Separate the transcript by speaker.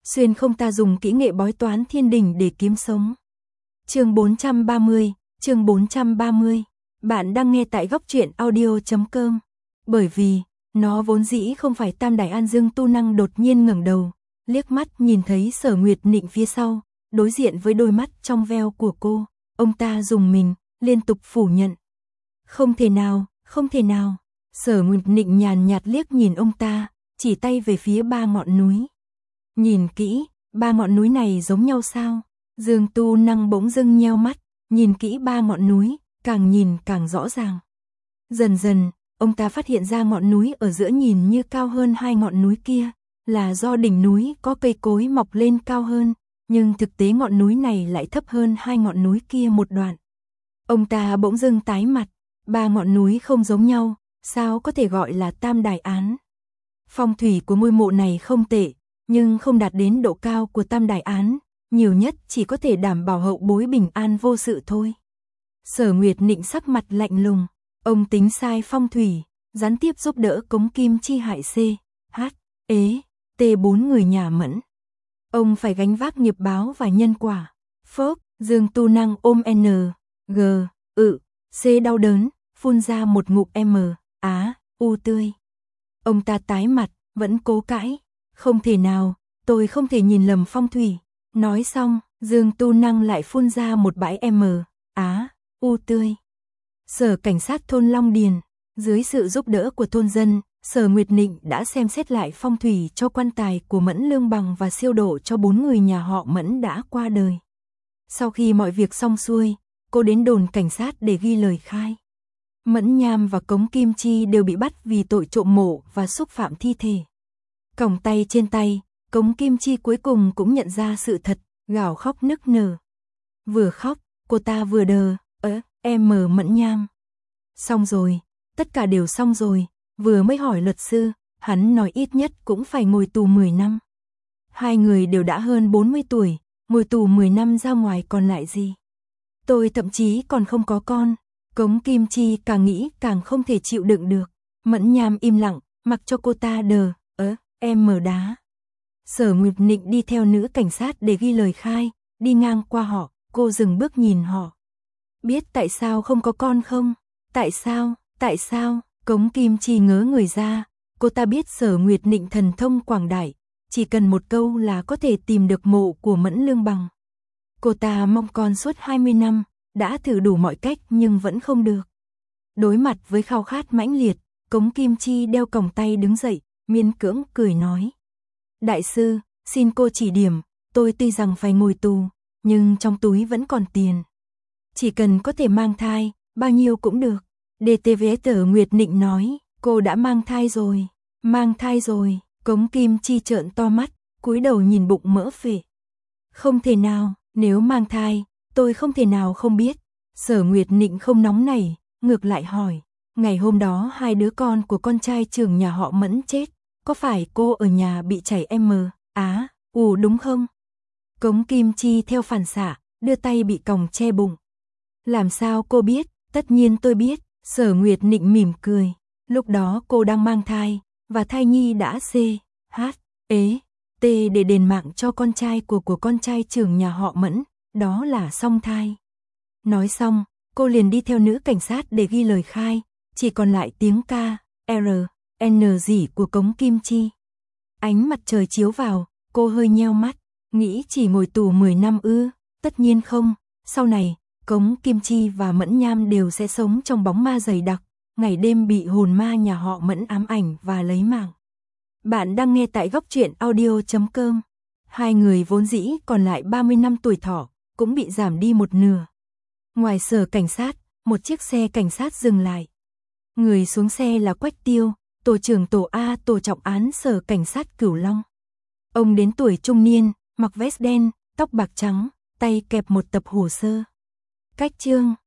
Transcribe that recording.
Speaker 1: xuyên không ta dùng kỹ nghệ bói toán thiên đình để kiếm sống. Chương 430. Bạn đang nghe tại góc truyện audio.com. Bởi vì, nó vốn dĩ không phải Tam Đại An Dương Tu Năng đột nhiên ngẩng đầu, liếc mắt nhìn thấy Sở Nguyệt Nịnh phía sau, đối diện với đôi mắt trong veo của cô, ông ta rùng mình, liên tục phủ nhận. Không thể nào, không thể nào. Sở Nguyệt Nịnh nhàn nhạt liếc nhìn ông ta, chỉ tay về phía 3 ngọn núi. Nhìn kỹ, 3 ngọn núi này giống nhau sao? Dương Tu Năng bỗng dưng nheo mắt, nhìn kỹ 3 ngọn núi, càng nhìn càng rõ ràng. Dần dần, ông ta phát hiện ra ngọn núi ở giữa nhìn như cao hơn 2 ngọn núi kia, là do đỉnh núi có cây cối mọc lên cao hơn, nhưng thực tế ngọn núi này lại thấp hơn 2 ngọn núi kia một đoạn. Ông ta bỗng dưng tái mặt, 3 ngọn núi không giống nhau, sao có thể gọi là Tam Đại Án? Phong thủy của ngôi mộ này không tệ, nhưng không đạt đến độ cao của Tam Đại Án, nhiều nhất chỉ có thể đảm bảo hậu bối bình an vô sự thôi. Sở Nguyệt Nịnh sắc mặt lạnh lùng, ông tính sai phong thủy, gián tiếp giúp đỡ Cống Kim Chi hại C, H, Ế, T 4 người nhà Mẫn. Ông phải gánh vác nghiệp báo và nhân quả. Phốc, Dương Tu Năng ôm N, G, C đau đớn, phun ra một ngụm M, Á, U tươi. Ông ta tái mặt, vẫn cố cãi. Không thể nào, tôi không thể nhìn lầm phong thủy. Nói xong, Dương Tu Năng lại phun ra một bãi M, Á, U tươi. Sở cảnh sát thôn Long Điền, dưới sự giúp đỡ của thôn dân, Sở Nguyệt Nịnh đã xem xét lại phong thủy cho quan tài của Mẫn Lương Bằng và siêu độ cho 4 người nhà họ Mẫn đã qua đời. Sau khi mọi việc xong xuôi, cô đến đồn cảnh sát để ghi lời khai. Mẫn Nham và Cống Kim Chi đều bị bắt vì tội trộm mộ và xúc phạm thi thể. Còng tay trên tay, Cống Kim Chi cuối cùng cũng nhận ra sự thật, gào khóc nức nở. Vừa khóc, cô ta vừa đờ, Mẫn Nham. Xong rồi, tất cả đều xong rồi, vừa mới hỏi luật sư, hắn nói ít nhất cũng phải ngồi tù 10 năm. Hai người đều đã hơn 40 tuổi, ngồi tù 10 năm ra ngoài còn lại gì. Tôi thậm chí còn không có con. Cống Kim Chi càng nghĩ càng không thể chịu đựng được. Mẫn Nham im lặng, mặc cho cô ta đờ, đá. Sở Nguyệt Nịnh đi theo nữ cảnh sát để ghi lời khai, đi ngang qua họ, cô dừng bước nhìn họ. Biết tại sao không có con không? Tại sao? Cống Kim Chi ngớ người ra, cô ta biết Sở Nguyệt Nịnh thần thông quảng đại, chỉ cần một câu là có thể tìm được mộ của Mẫn Lương Bằng. Cô ta mong con suốt 20 năm, đã thử đủ mọi cách nhưng vẫn không được. Đối mặt với khao khát mãnh liệt, Cống Kim Chi đeo còng tay đứng dậy, miễn cưỡng cười nói. Đại sư, xin cô chỉ điểm, tôi tuy rằng phải ngồi tù, nhưng trong túi vẫn còn tiền. Chỉ cần có thể mang thai, bao nhiêu cũng được. DTVS Nguyệt Nịnh nói, cô đã mang thai rồi. Cống Kim Chi trợn to mắt, cúi đầu nhìn bụng mỡ phệ. Không thể nào, nếu mang thai, tôi không thể nào không biết. Sở Nguyệt Nịnh không nóng nảy, ngược lại hỏi, ngày hôm đó 2 đứa con của con trai trưởng nhà họ Mẫn chết, có phải cô ở nhà bị chảy đúng không? Cống Kim Chi theo phản xạ, đưa tay bị còng che bụng. Làm sao cô biết? Tất nhiên tôi biết. Sở Nguyệt Nịnh mỉm cười. Lúc đó cô đang mang thai, và thai nhi đã C, H, Ế, T để đền mạng cho con trai của con trai trưởng nhà họ Mẫn, đó là song thai. Nói xong, cô liền đi theo nữ cảnh sát để ghi lời khai, chỉ còn lại tiếng K, R, N rỉ của Cống Kim Chi. Ánh mặt trời chiếu vào, cô hơi nheo mắt, nghĩ chỉ ngồi tù 10 năm ư? Tất nhiên không, sau này, Cống Kim Chi và Mẫn Nham đều sẽ sống trong bóng ma dày đặc, ngày đêm bị hồn ma nhà họ Mẫn ám ảnh và lấy mạng. Bạn đang nghe tại góc truyện audio.com. Hai người vốn dĩ còn lại 30 năm tuổi thọ, cũng bị giảm đi một nửa. Ngoài sở cảnh sát, một chiếc xe cảnh sát dừng lại. Người xuống xe là Quách Tiêu, tổ trưởng tổ A tổ trọng án sở cảnh sát Cửu Long. Ông đến tuổi trung niên, mặc vest đen, tóc bạc trắng, tay kẹp một tập hồ sơ. Cách chương